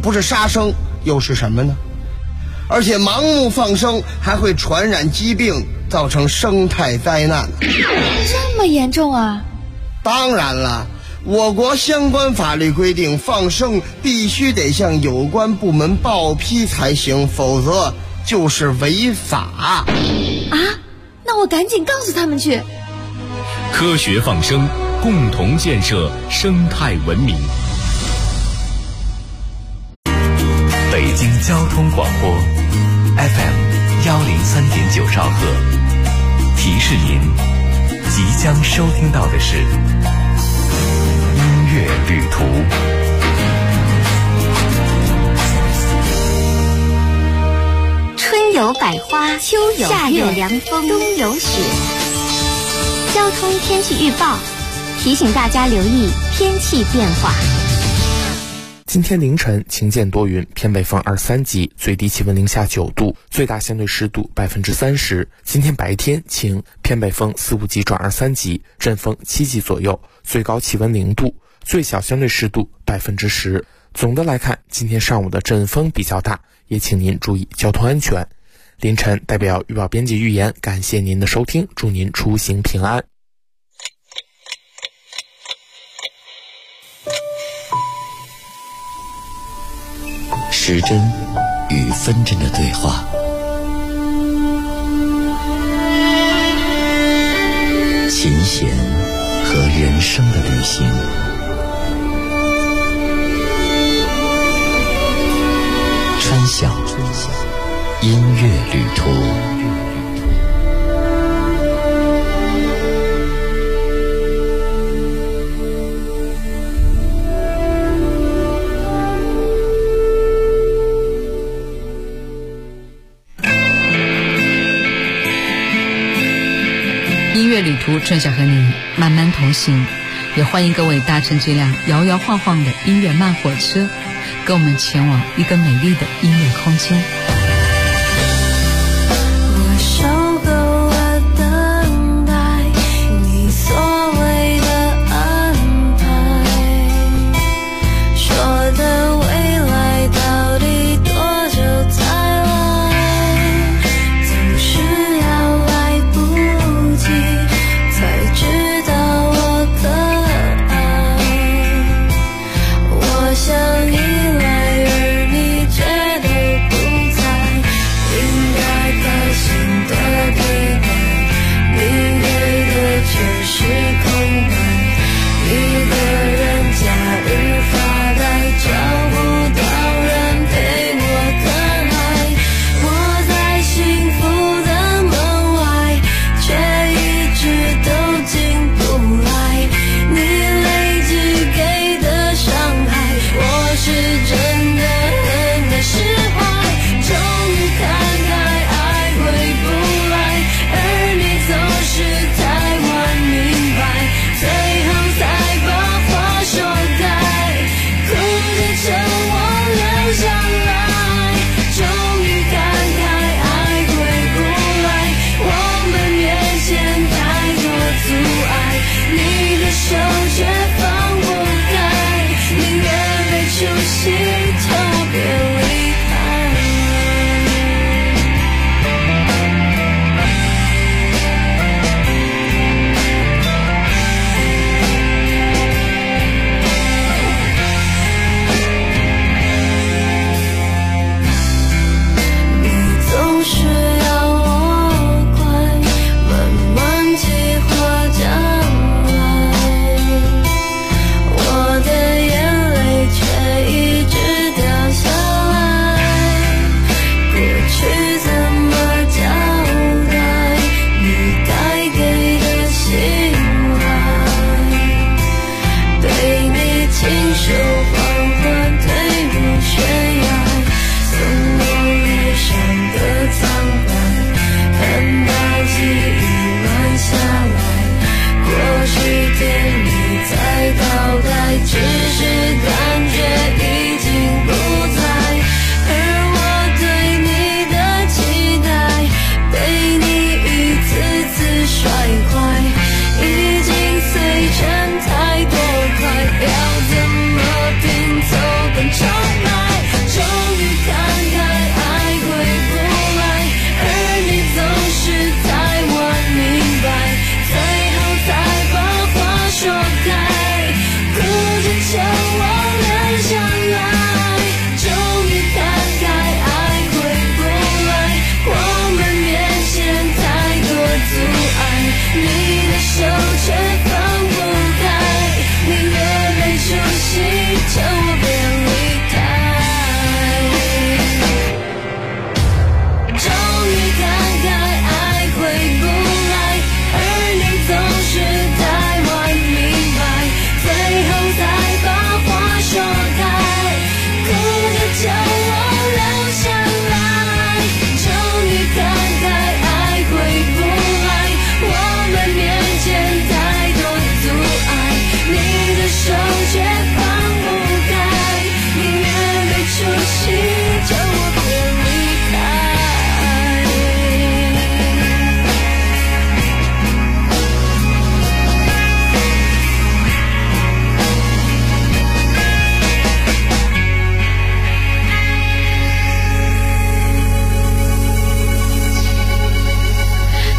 不是杀生又是什么呢？而且盲目放生还会传染疾病，造成生态灾难。 这么严重啊？ 当然了，我国相关法律规定，放生必须得向有关部门报批才行，否则就是违法。 啊？那我赶紧告诉他们去。 科学放生，共同建设生态文明。 北京交通广播 FM103.9兆赫，提示您即将收听到的是音乐旅途。 春有百花，秋有夏有凉风，冬有雪。交通天气预报提醒大家留意天气变化。 今天凌晨晴见多云，偏北风2-3级，最低气温零下9度，最大相对湿度30%。今天白天晴，偏北风4-5级转2-3级，阵风7级左右，最高气温0度，最小相对湿度10%。总的来看，今天上午的阵风比较大，也请您注意交通安全。凌晨代表预报编辑预言，感谢您的收听，祝您出行平安。 时针与分针的对话，琴弦和人生的旅行，穿晓音乐旅途。 音乐旅途，春晓和你慢慢同行，也欢迎各位搭乘这辆摇摇晃晃的音乐慢火车，跟我们前往一个美丽的音乐空间。 想依赖，而你觉得不在。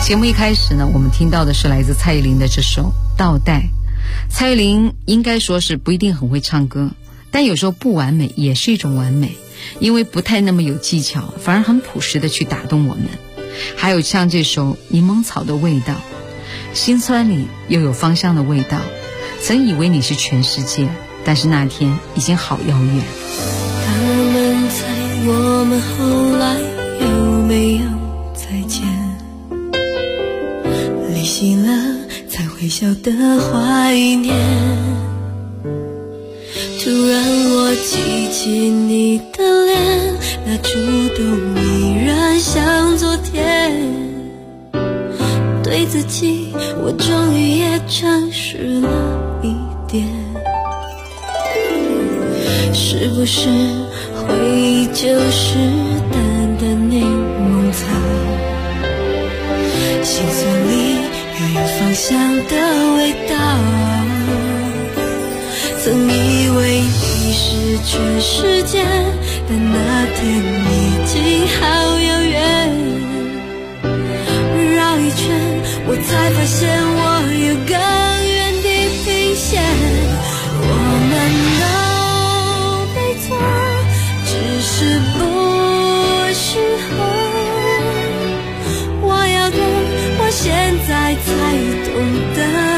节目一开始呢，我们听到的是来自蔡依林的这首《倒带》。蔡依林应该说是不一定很会唱歌，但有时候不完美也是一种完美，因为不太那么有技巧，反而很朴实的去打动我们。还有像这首《柠檬草的味道》，心酸里又有芳香的味道。曾以为你是全世界，但是那天已经好遥远。 他们猜我们后来有没有再见，离席了才会晓得怀念。突然我记起你的脸，那主动依然像昨天。对自己我终于也诚实了一点，是不是回忆就是淡淡柠檬草，心酸里又有芳香的味道。曾以为你是全世界，但那天已经好遥远。绕一圈我才发现我有更远地平线。我们都没错，只是不适合。我要的我现在才懂得，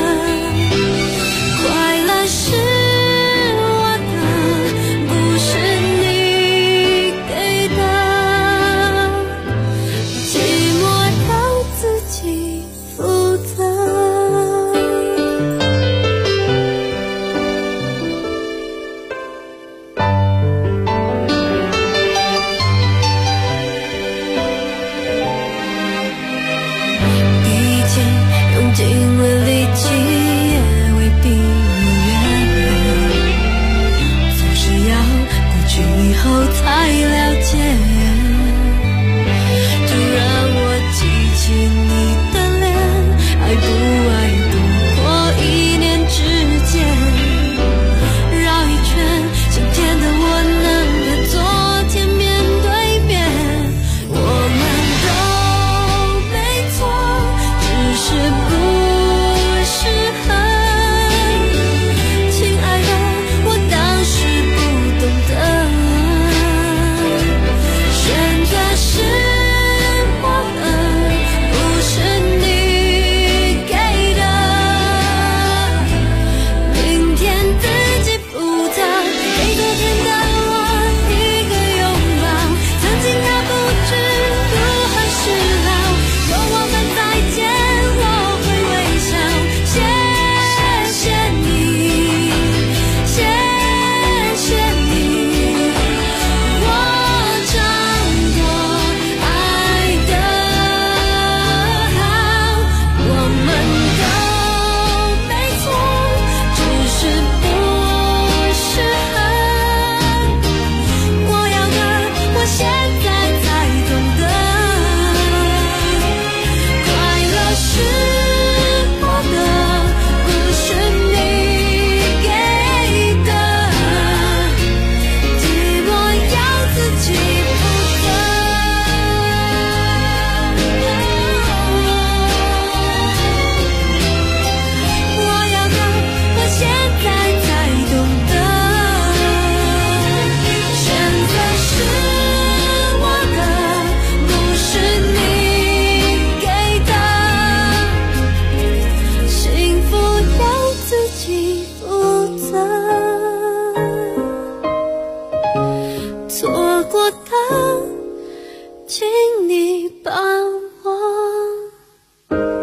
快乐是我的，不是你给的，寂寞要自己负责。已经用尽了力气，也未必如愿，总是要过去以后才了解。突然我记起你的脸，爱不爱不过一念之间。绕一圈，今天的我能和昨天面对面。我们都没错，只是不适合。亲爱的，我当时不懂得，选择是我的，不是你给的。明天自己负责，给昨天的我一个拥抱。曾经他不知如何是好，有我们再见，我会微笑。谢谢你，谢谢你，我尝过爱的好。我们都没错，只是不适合。我要的我现在才懂得，快乐是我的，不是你给的，寂寞要自己负责。我要的我现在才懂得，选择是我的，不是你给的，幸福要自己负责。错过的，请你帮我。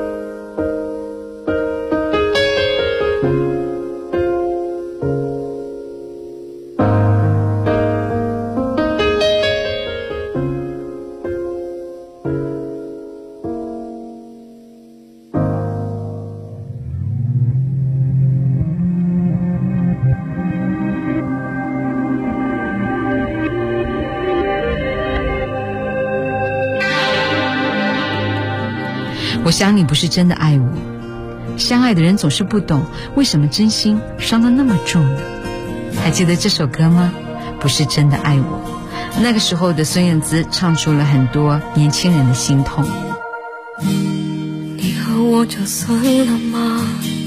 我想你不是真的爱我，相爱的人总是不懂为什么真心伤得那么重呢？还记得这首歌吗？不是真的爱我。那个时候的孙燕姿唱出了很多年轻人的心痛。 默就算了吗？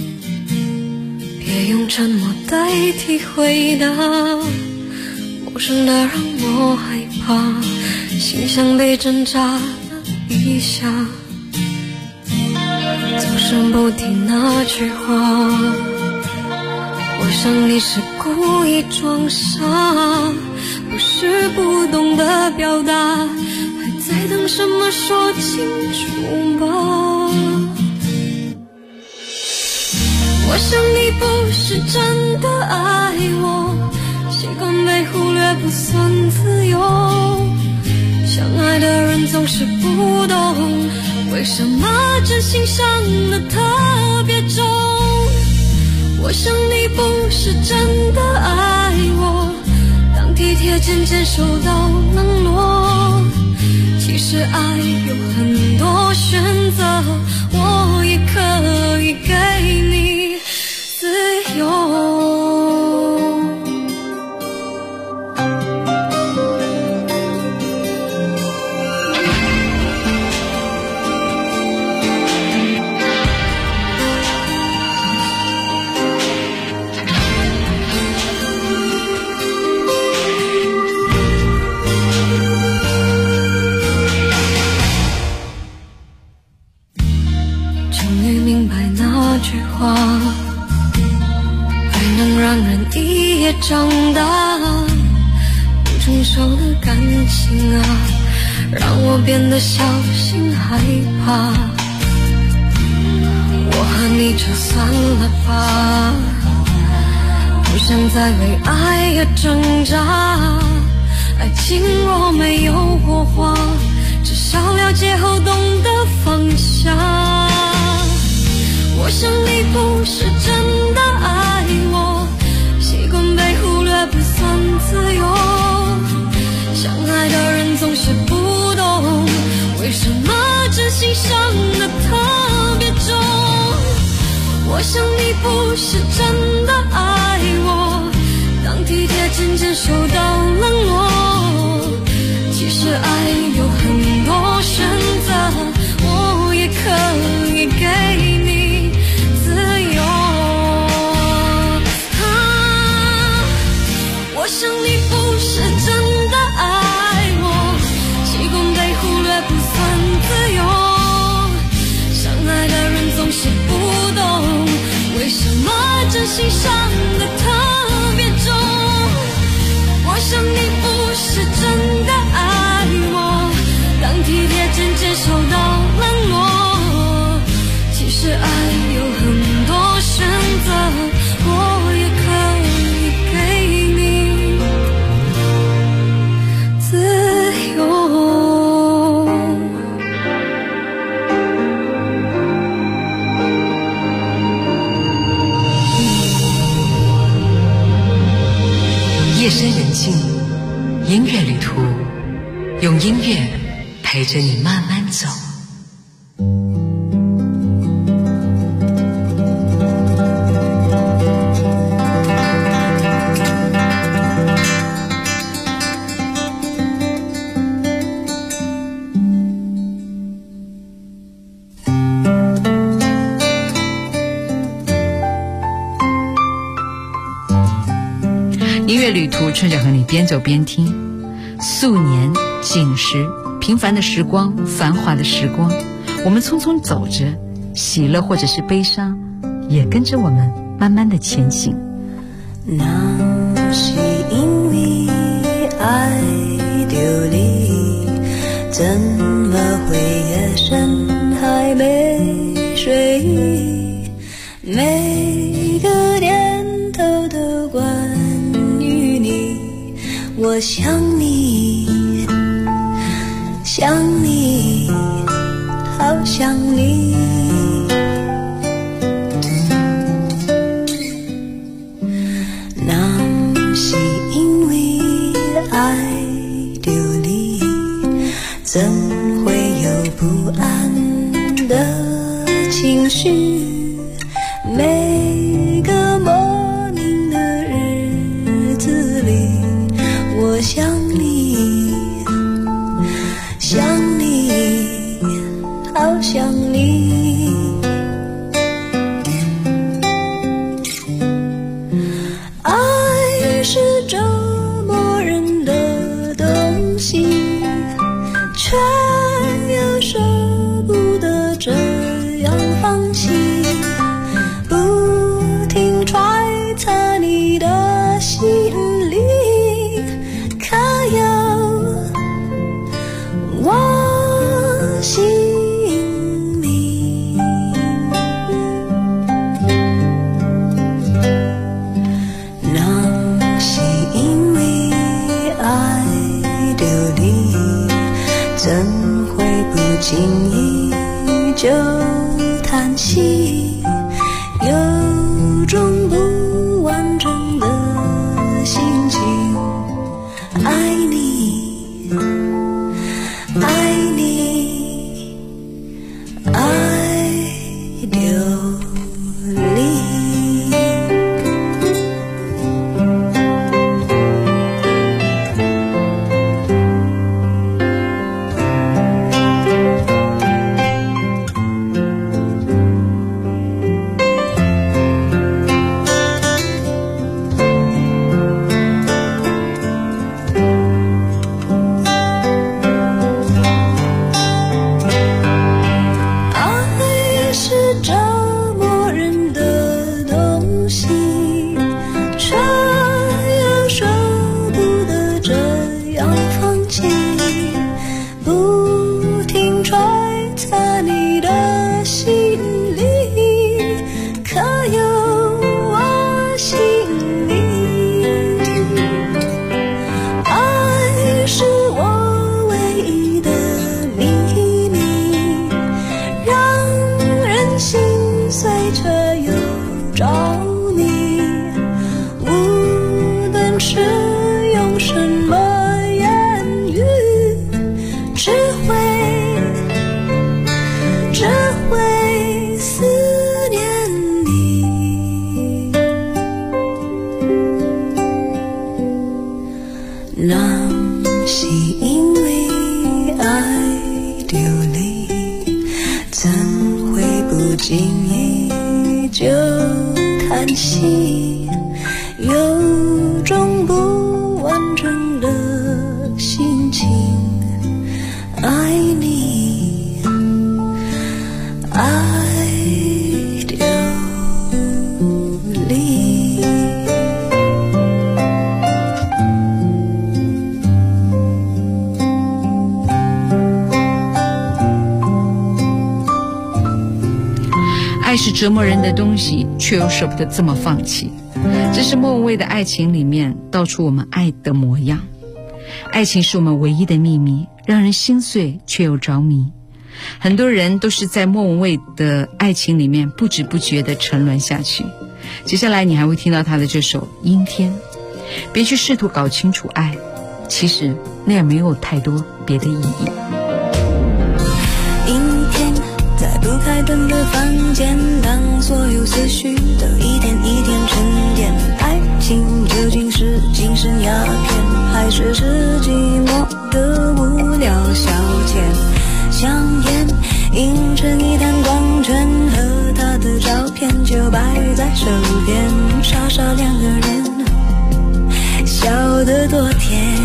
别用沉默代替回答，陌生的让我害怕，心像被针扎了一下。总是不提那句话，我想你是故意装傻，不是不懂得表达，还在等什么说清楚吧。我想你不是真的爱我，习惯被忽略不算自由，相爱的人总是不懂，为什么真心伤得特别重。我想你不是真的爱我，当体贴渐渐受到冷落，其实爱有很多选择，我也可以给你自由。爱能让人一夜长大，不成熟的感情啊，让我变得小心害怕。我和你就算了吧，不想再为爱而挣扎。爱情若没有火花，至少了解后懂得放下。我想你不是真的爱我，习惯被忽略不算自由，相爱的人总是不懂，为什么真心伤得特别重。我想你不是真的爱我，当体贴渐渐受到冷落，其实爱有很多选择，我也可以给你我想你不是真的爱我，习惯被忽略不算自由，相爱的人总是不懂，为什么真心伤得特别重。我想你不是真的爱我，当体贴渐渐受到冷落，其实爱有很多选择，我也可以给你自由。 夜深人静，音乐旅途，用音乐陪着你慢慢走。 音乐旅途，春着和你边走边听。素年锦时，平凡的时光，繁华的时光，我们匆匆走着，喜乐或者是悲伤，也跟着我们慢慢的前行。 那是因为爱丢你，怎么会夜深还没睡？每个念头都关于你，我想你，想你，好想你。怎会有不安的情绪？每个莫名的日子里，我想你，想你，好想你。 怎会不经意就叹息，有种不完整的心情。爱你，爱你，爱丢离。有种不完整的心情。爱你，爱丢离。 爱是折磨人的东西，却又舍不得这么放弃。这是莫文蔚的爱情里面道出我们爱的模样。爱情是我们唯一的秘密，让人心碎却又着迷。很多人都是在莫文蔚的爱情里面不知不觉地沉沦下去。接下来你还会听到他的这首《阴天》。别去试图搞清楚爱，其实那也没有太多别的意义。 阴天，在不开灯的房间，当所有思绪都一天一天沉淀。爱情究竟是精神鸦片，还是寂寞的无聊消遣？香烟映成一滩光圈，和他的照片就摆在手边，傻傻两个人笑得多甜。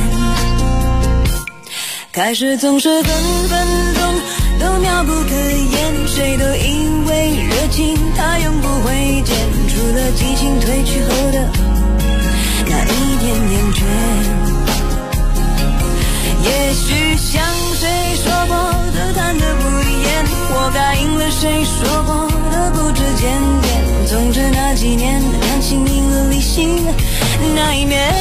开始总是分分钟都妙不可言，谁都以为热情它永不会减，除了激情褪去后的那一点点倦。也许像谁说过的谈得不厌，我答应了谁说过的不知检点。总之那几年感情赢了理性那一面。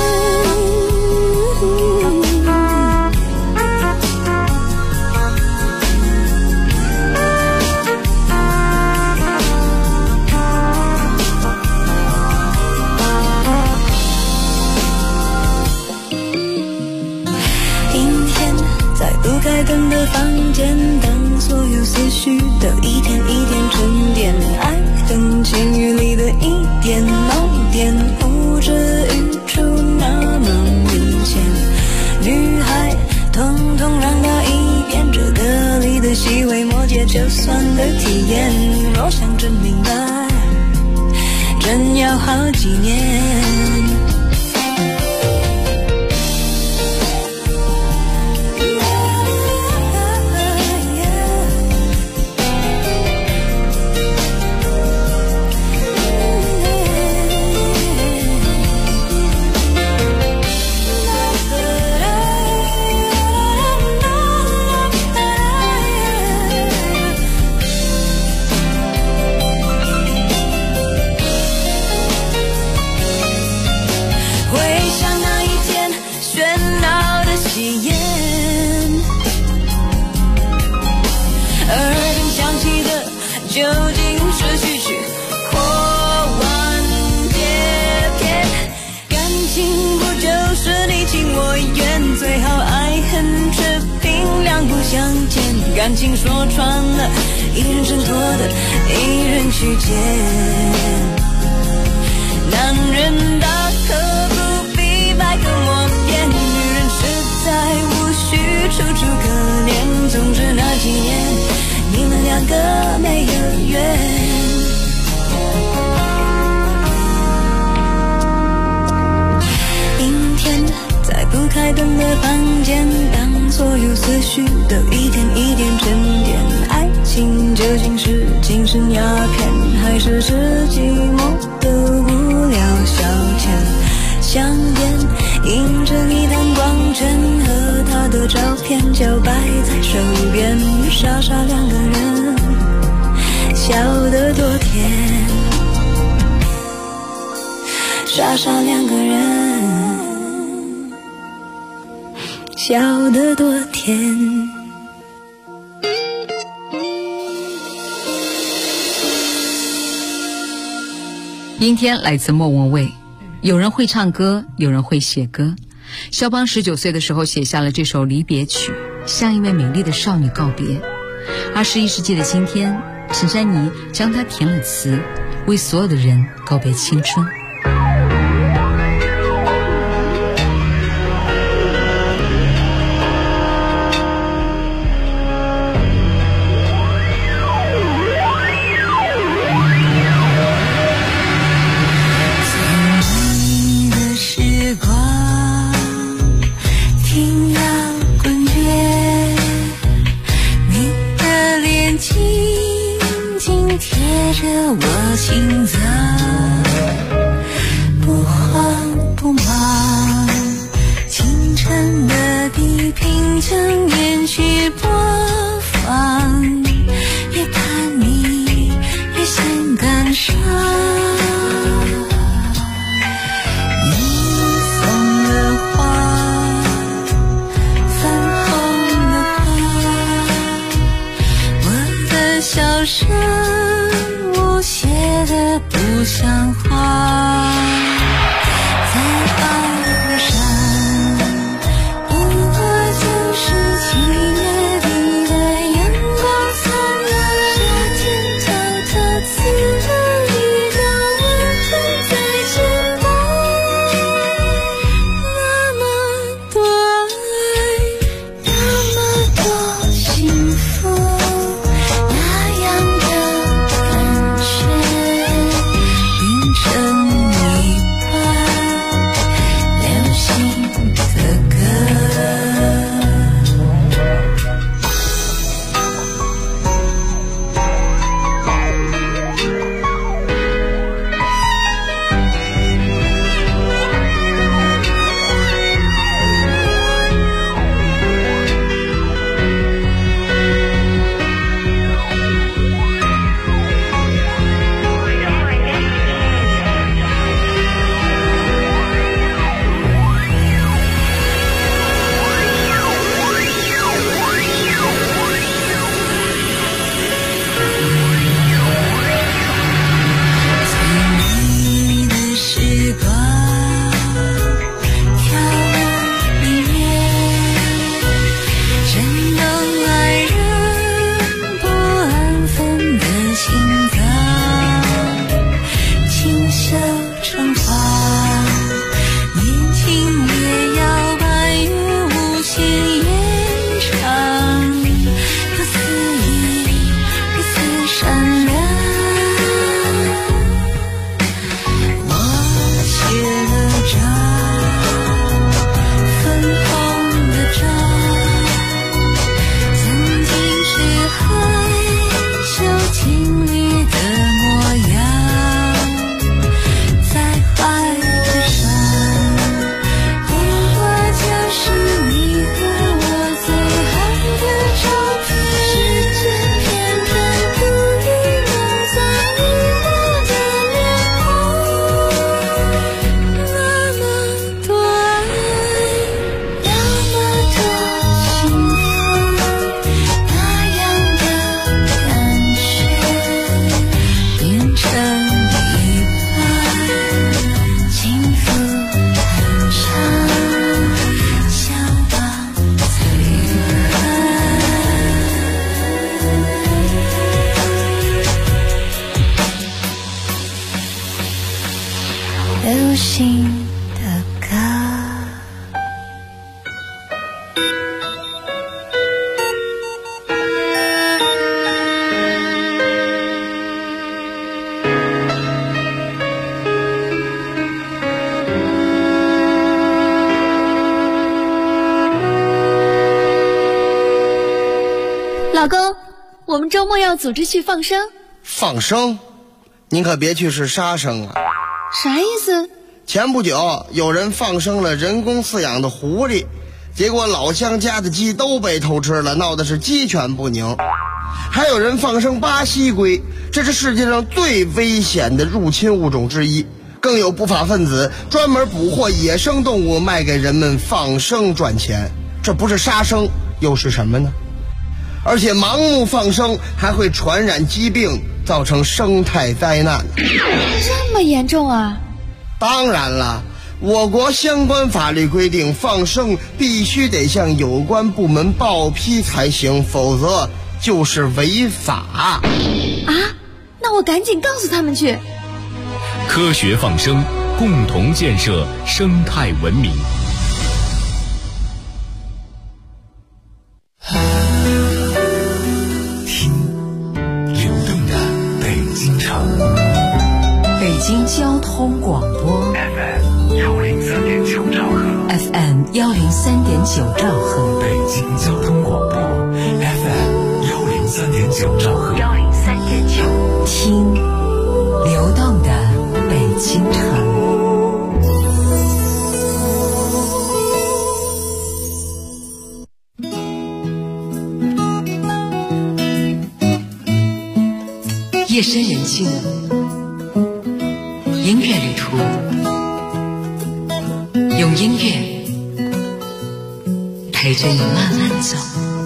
开灯的房间，当所有思绪都一天一天沉淀，爱恨情欲里的一点盲点，呼之欲出那么明显。女孩统统让它一遍，这歌里的细微末节就算的体验。若想真明白，真要好几年。 究竟是序曲或完结篇？感情不就是你情我愿，最好爱恨却凭两不相见。感情说穿了，一人挣脱的，一人去捡。男人大可不必百口莫辩，女人实在无需楚楚可怜。总之那几年，你们两个没有缘。阴天在不开灯的房间，当所有思绪都一点一点沉淀。爱情究竟是精神鸦片，还是寂寞的无聊消遣？香烟映着一滩光圈，和他的照片就摆在手边，傻傻两个人，笑得多甜。傻傻两个人，笑得多甜。 阴天来自莫文蔚。有人会唱歌，有人会写歌。肖邦19岁的时候写下了这首离别曲，向一位美丽的少女告别。21世纪的今天，陈珊妮将它填了词，为所有的人告别青春。 我心脏不慌不忙，清晨的地平正延续播放，越叛逆越想感伤。你送的花，粉红的花，我的笑声写的不像话，在高山，不过就是7月底的阳光灿烂，夏天偷偷刺了一道吻痕在肩膀。那么多爱，那么多幸福，那样的凌晨你老公，我们周末要组织去放生。 放生？您可别去是杀生啊！ 啥意思？ 前不久有人放生了人工饲养的狐狸，结果老乡家的鸡都被偷吃了，闹的是鸡犬不宁。还有人放生巴西龟，这是世界上最危险的入侵物种之一。更有不法分子专门捕获野生动物卖给人们放生赚钱，这不是杀生又是什么呢？而且盲目放生还会传染疾病，造成生态灾难。 这么严重啊？ 当然了，我国相关法律规定，放生必须得向有关部门报批才行，否则就是违法。 啊？那我赶紧告诉他们去。 科学放生，共同建设生态文明。 北京交通广播 FM 103.9兆赫 FM 103.9兆赫， 北京交通广播 FM 103.9兆赫 103.9，听流动的北京城。夜深人静，音乐旅途，用音乐陪着你慢慢走。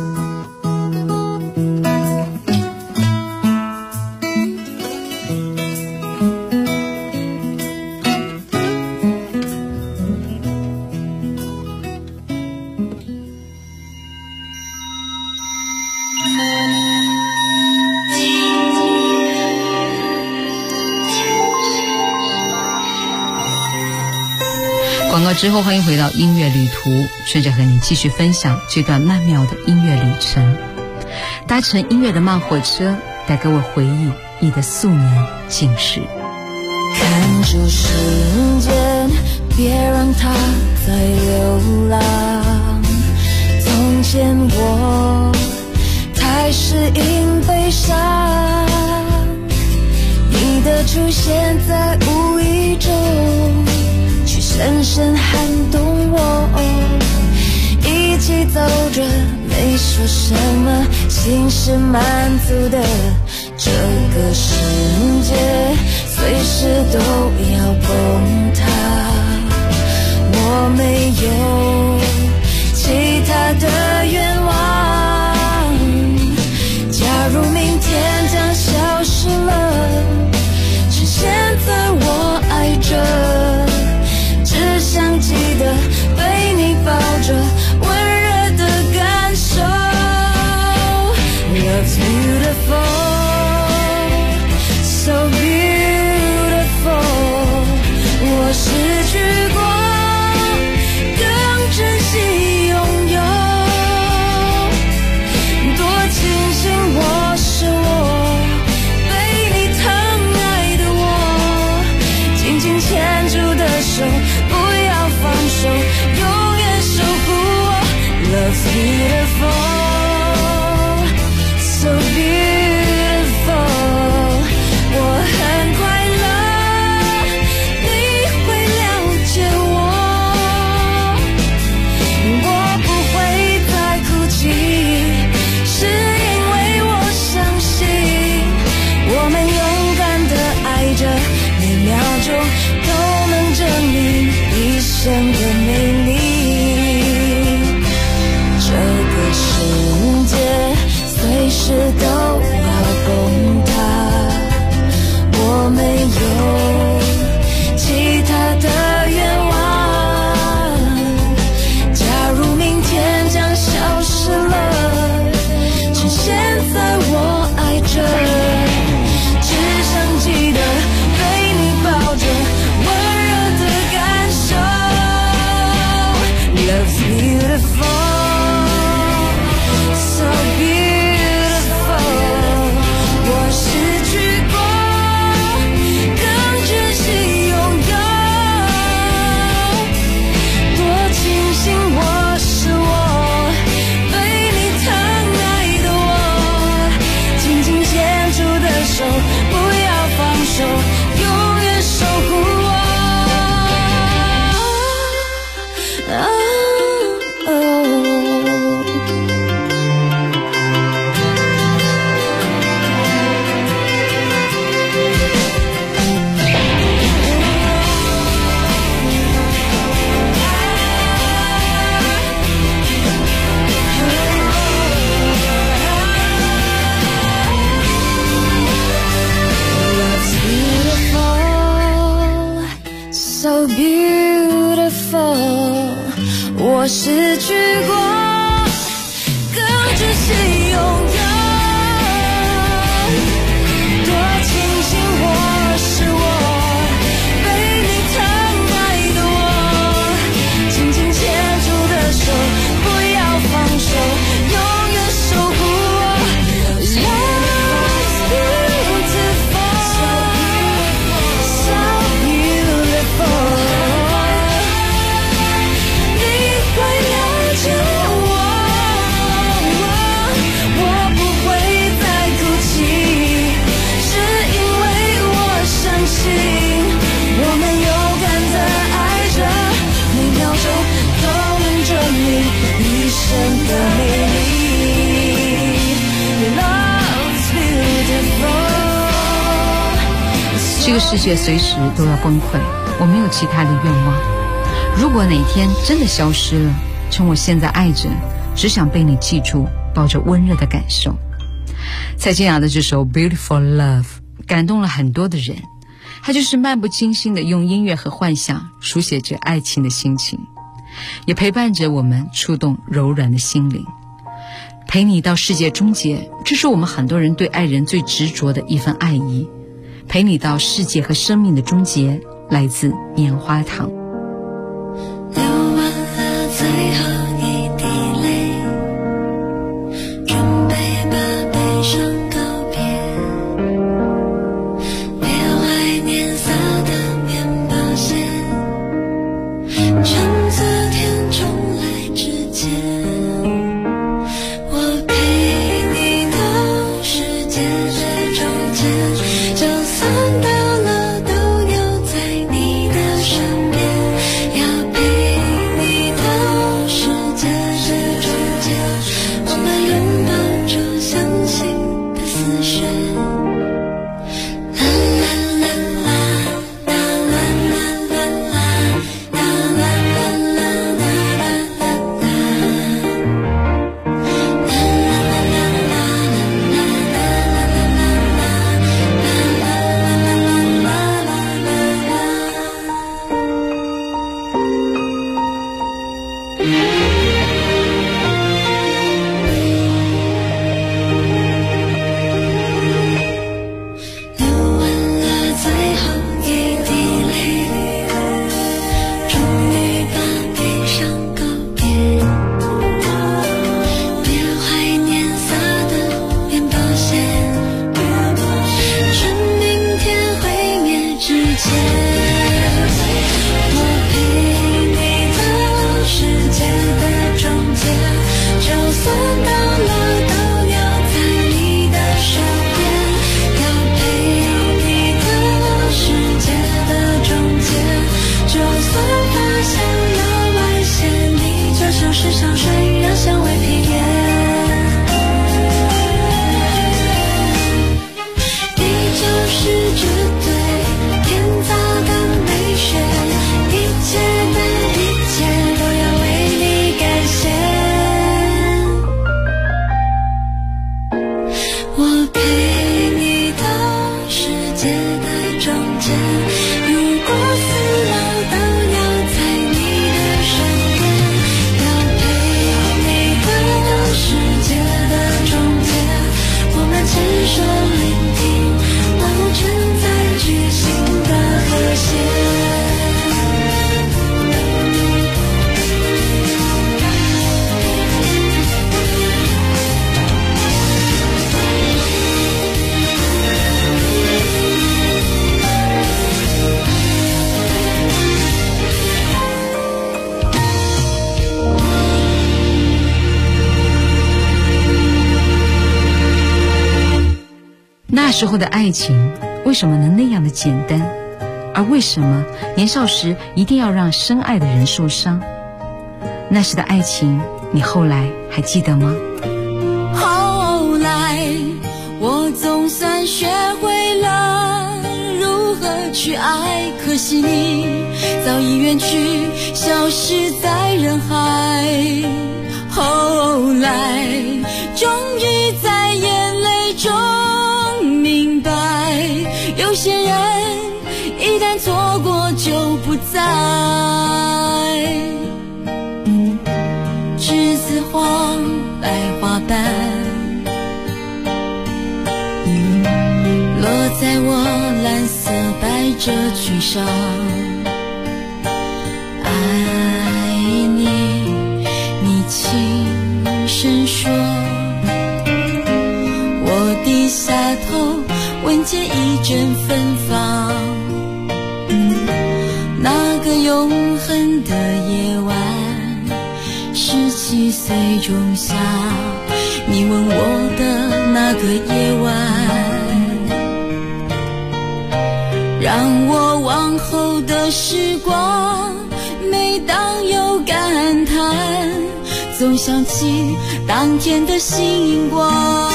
广告之后，欢迎回到音乐旅途，顺着和你继续分享这段曼妙的音乐旅程。搭乘音乐的慢火车，带给我回忆你的素年锦时。 看着时间，别让它再流浪。从前我太适应悲伤，你的出现在无意中深深撼动我，一起走着，没说什么，心是满足的。这个世界随时都要崩塌，我没有其他的愿望。假如明天将消失了，趁现在我爱着，只想记得被你抱着，温热的感受。Love's beautiful, so beautiful。我失去过，更珍过，更窒息拥有。多庆幸我是我，被你疼爱的我，紧紧牵住的手，不要放手，永远守护我。Love's beautiful, so beautiful。你会了解我，我不会再哭泣，是因为我相信我们勇敢地爱着，每秒钟都能证明一生的美丽。Love's beautiful。 这个世界随时都要崩溃，我没有其他的愿望。如果哪天真的消失了，趁我现在爱着，只想被你记住，抱着温热的感受。蔡健雅的这首 Beautiful Love 感动了很多的人，它就是漫不经心的用音乐和幻想书写着爱情的心情，也陪伴着我们触动柔软的心灵。陪你到世界终结，这是我们很多人对爱人最执着的一份爱意。陪你到世界和生命的终结，来自棉花糖。 流完了最后一滴泪，准备把悲伤告别，别怀念撒的面包屑，趁昨天重来之前，我陪你到世界的终结，就算到了都要在你的身边，要陪你到世界的终结，我们拥抱着相信的思绪。啦啦啦啦，啦啦啦啦啦，啦啦啦啦啦啦啦，流完了最后一滴泪，终于把悲伤告别，别怀念撒的面包屑，趁明天毁灭之前，我陪你到世界的终结，就算到了都要在你的身边，要陪你到世界的终结，就算发现了外线，你就像是香水，让香味披烟。你就是绝对天造的美学，一切的一切都要为你感谢。我陪你到世界的终结，如果死了都要在你的身边，要陪你到世界的终结，我们牵手聆听都承载巨星的和谐。 那时候的爱情为什么能那样的简单？而为什么年少时一定要让深爱的人受伤？那时的爱情，你后来还记得吗？ 后来我总算学会了如何去爱，可惜你早已远去，消失在人海。后来终于在眼泪中明白，有些人一旦错过就不再，只黄白花瓣，落在我蓝色百褶裙上。爱你，你轻声说，我低下头闻见一阵芬芳。那个永恒的夜晚，17岁仲夏，你吻我的那个夜晚，让我往后的时光，每当有感叹，总想起当天的星光。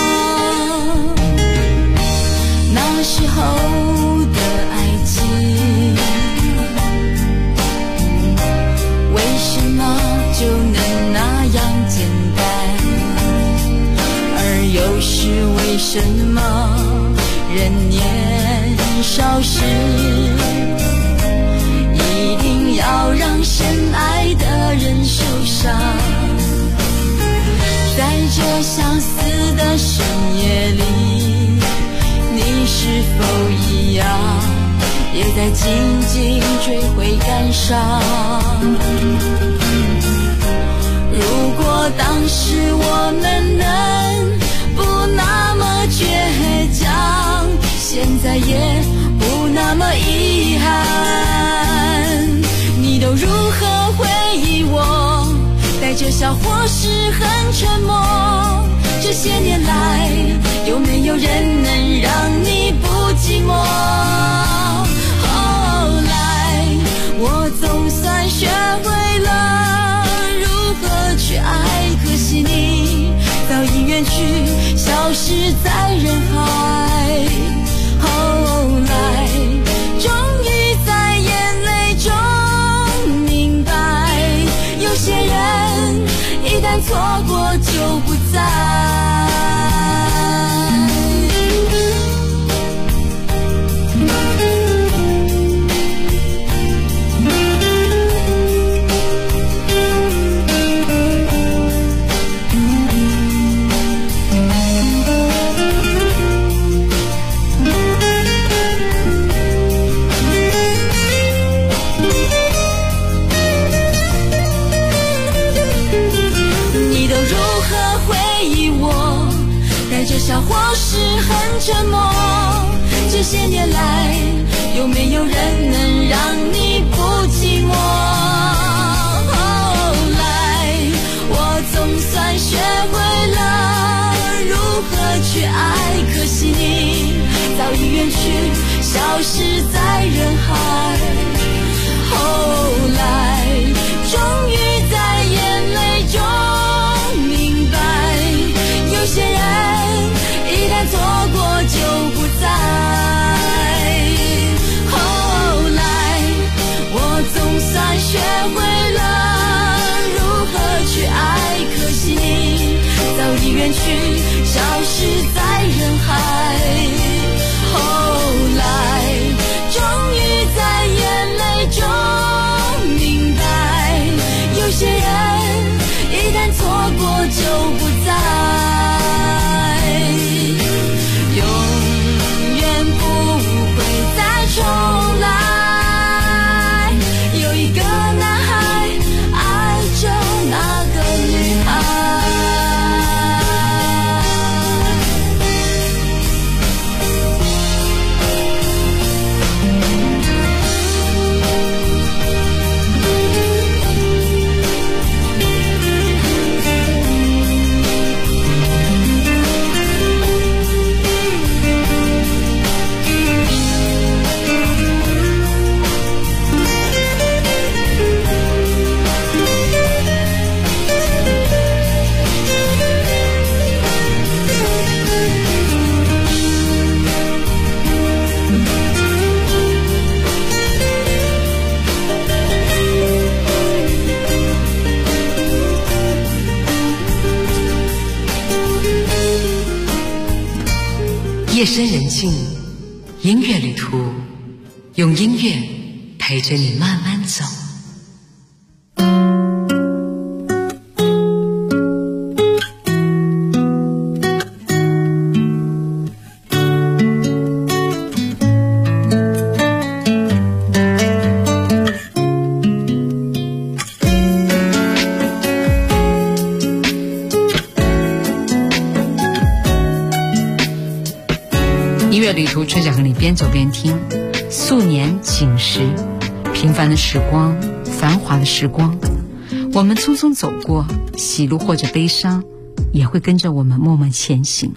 那时候的爱情，为什么就能那样简单？而又是为什么人年少时，一定要让深爱的人受伤？在这相似的深夜里，你是否一样，也在紧紧追悔感伤？如果当时我们能不那么倔强，现在也不那么遗憾。你都如何回忆我？带着笑或是很沉默。这些年来，有没有人能让你不寂寞？后来，我总算学会了如何去爱，可惜你早已远去，消失在人海。后来，终于在眼泪中明白，有些人一旦错过就不再。笑或是很沉默，这些年来，有没有人能让你不寂寞？后来，我总算学会了如何去爱，可惜你早已远去，消失在人海。后来，终于在眼泪中明白，有些人一旦错过就不在。后来，我总算学会了如何去爱，可惜你早已远去，消失在人海。后来，终于在眼泪中明白，有些人一旦错过就不在。重来，有一个男孩爱着那个女孩。 夜深人静，音乐旅途，用音乐陪着你慢慢走。 乐旅途，春晓和你边走边听。素年锦时，平凡的时光，繁华的时光，我们匆匆走过，喜怒或者悲伤，也会跟着我们默默前行。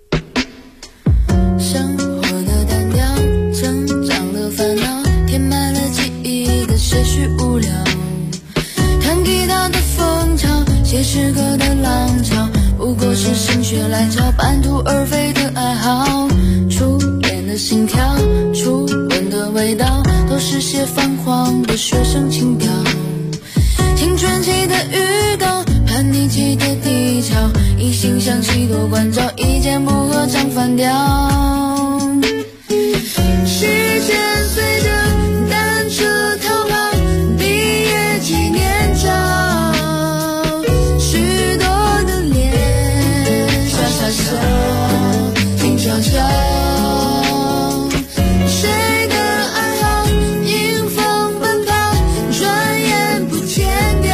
生活的单调，成长的烦恼，填满了记忆的些许无聊。弹吉他的风潮，写诗歌的浪潮，不过是心血来潮，半途而废的爱好。初恋的心跳，初吻的味道，都是些泛黄的学生情调。青春期的预告，叛逆期的低潮，一心向西多关照，一见不合唱反调。时间随着单车逃跑，毕业纪念照，许多的脸傻傻笑，静悄悄。谁的爱好迎风奔跑，转眼不见掉。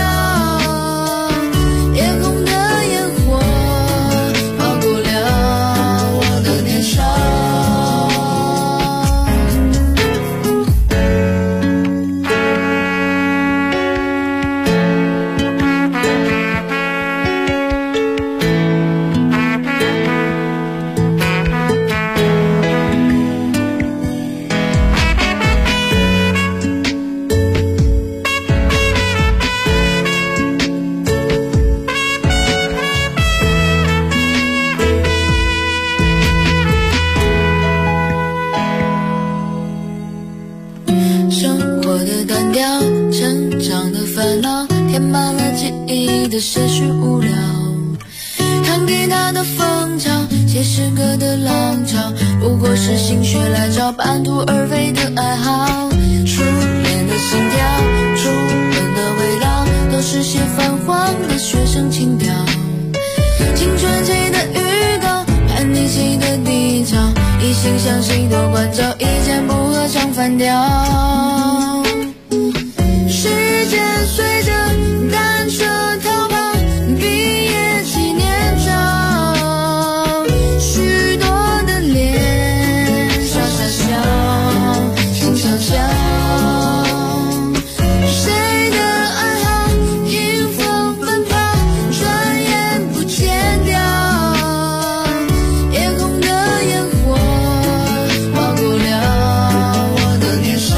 夜空的烟火划过了我的年少。生活的单调，成长的烦恼，填满了记忆的些许无聊。弹吉他的风潮，写诗歌的浪潮，不过是心血来潮，半途而废的爱好。初恋的心跳，初吻的味道，都是些泛黄的学生情调。青春期的预告，叛逆期的低潮，一心向西多关照，一见不合唱反调。时间随着单车逃跑，毕业纪念照，许多的脸傻傻笑，静悄悄。谁的爱好迎风奔跑，转眼不见掉。夜空的烟火划过了我的年少。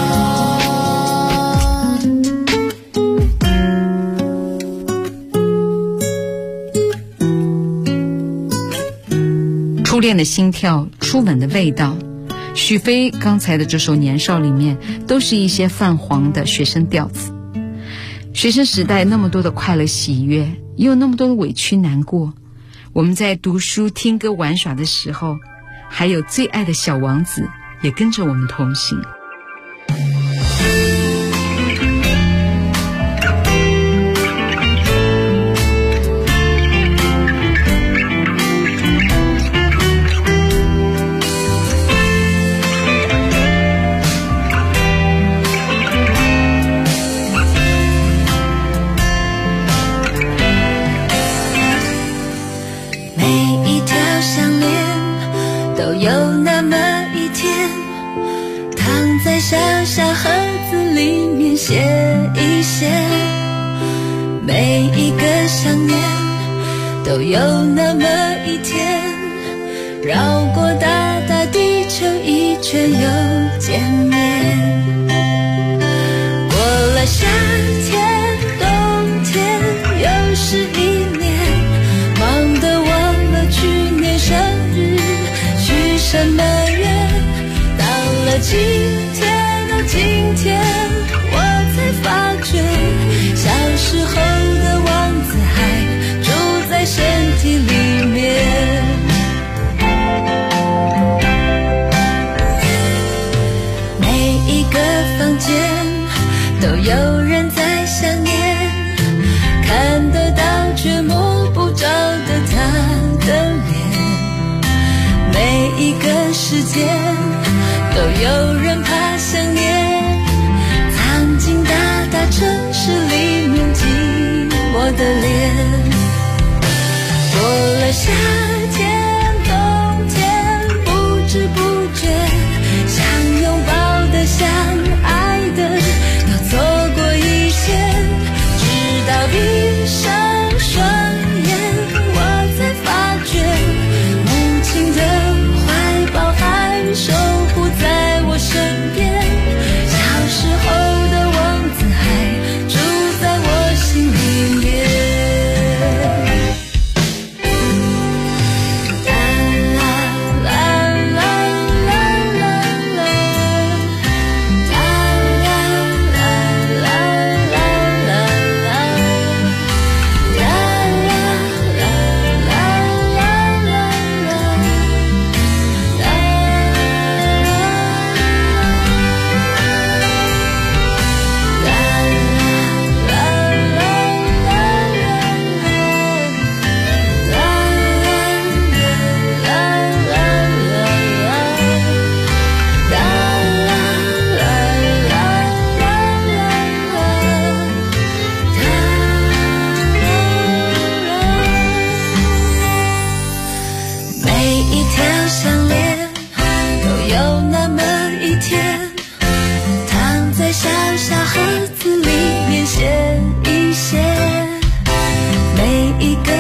初恋的心跳，初吻的味道。许飞刚才的这首《年少》里面，都是一些泛黄的学生调子。学生时代那么多的快乐喜悦，也有那么多的委屈难过。我们在读书、听歌、玩耍的时候，还有最爱的小王子也跟着我们同行。 有那么一天，躺在小小盒子里面写一写，每一个想念都有那么一天，绕过大大地球一圈又见面。过了夏天冬天又是一年，忙得忘了去年生日许什么愿。到了今天哦今天，我才发觉小时候的王子还住在身体里面。每一个房间都有人在想念，看得到却摸不着的他的脸。每一个时间都有人怕想念，藏进大大城市里面寂寞的脸。过了夏天冬天，不知不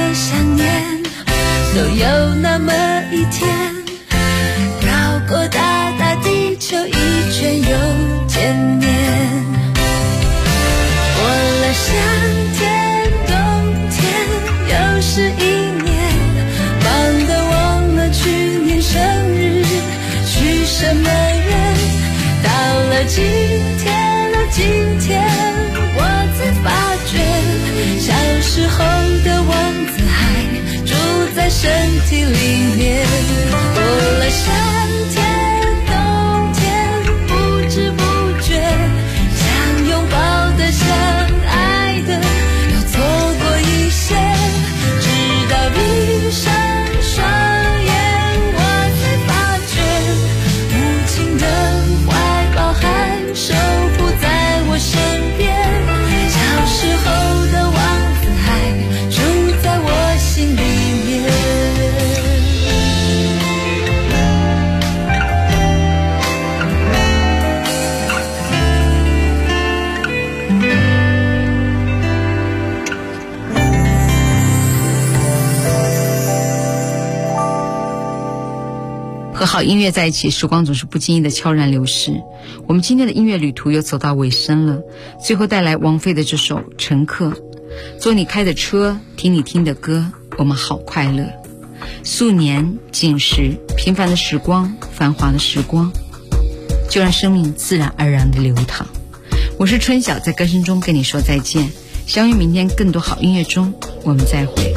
想念，都有那么一天，绕过大大地球一圈又见面。过了夏天冬天又是一年，忙得忘了去年生日许什么愿。到了今天我才发觉，小时候的王子还住在身体里面。过了夏天冬天不知不觉，想拥抱的想爱的又错过一些，直到闭上双眼我才发觉，母亲的怀抱还守护在我身边，小时候的王子还住在我心里面。 和好音乐在一起，时光总是不经意的悄然流逝。我们今天的音乐旅途又走到尾声了，最后带来王菲的这首《乘客》。坐你开的车，听你听的歌，我们好快乐。素年锦时，平凡的时光，繁华的时光，就让生命自然而然的流淌。我是春晓，在歌声中跟你说再见，相约明天更多好音乐中，我们再会。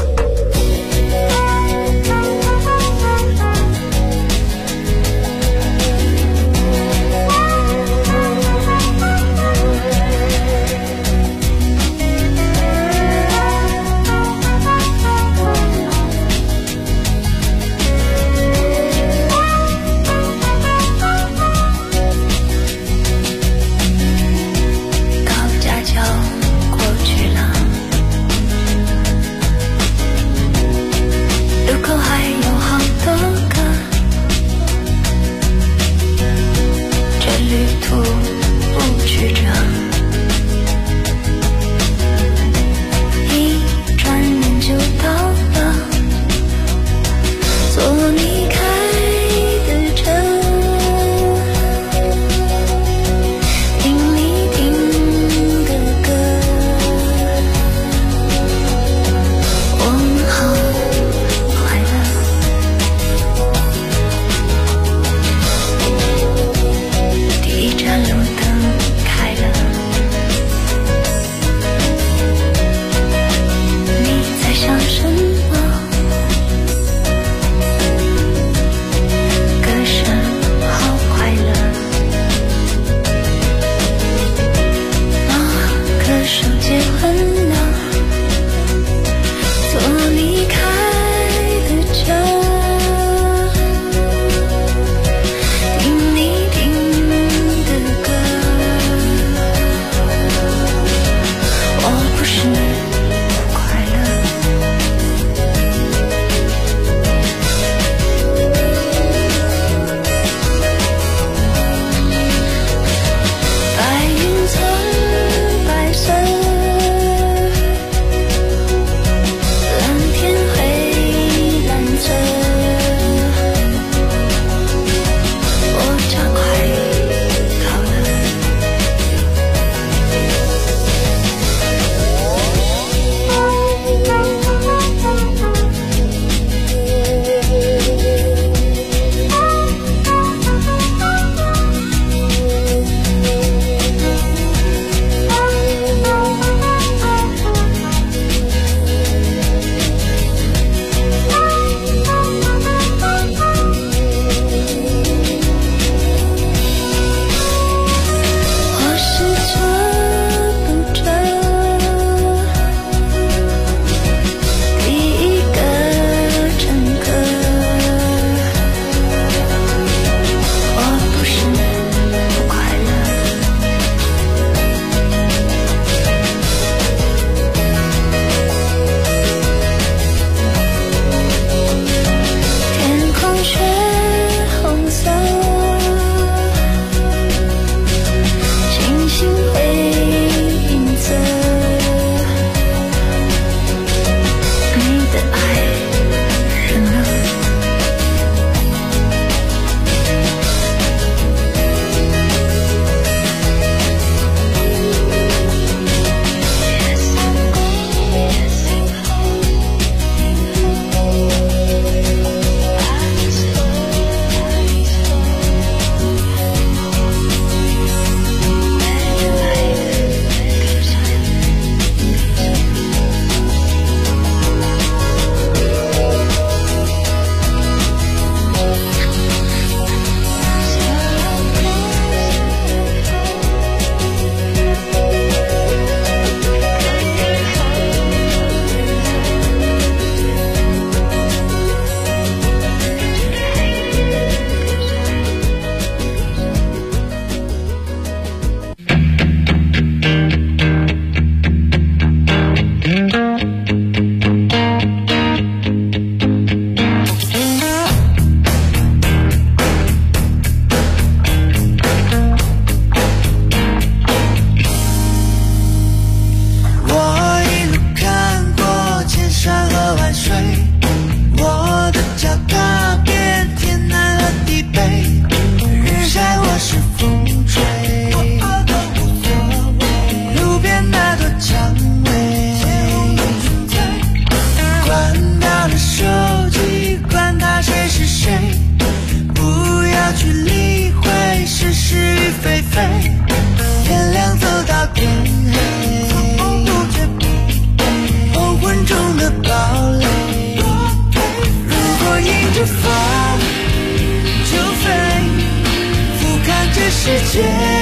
世界。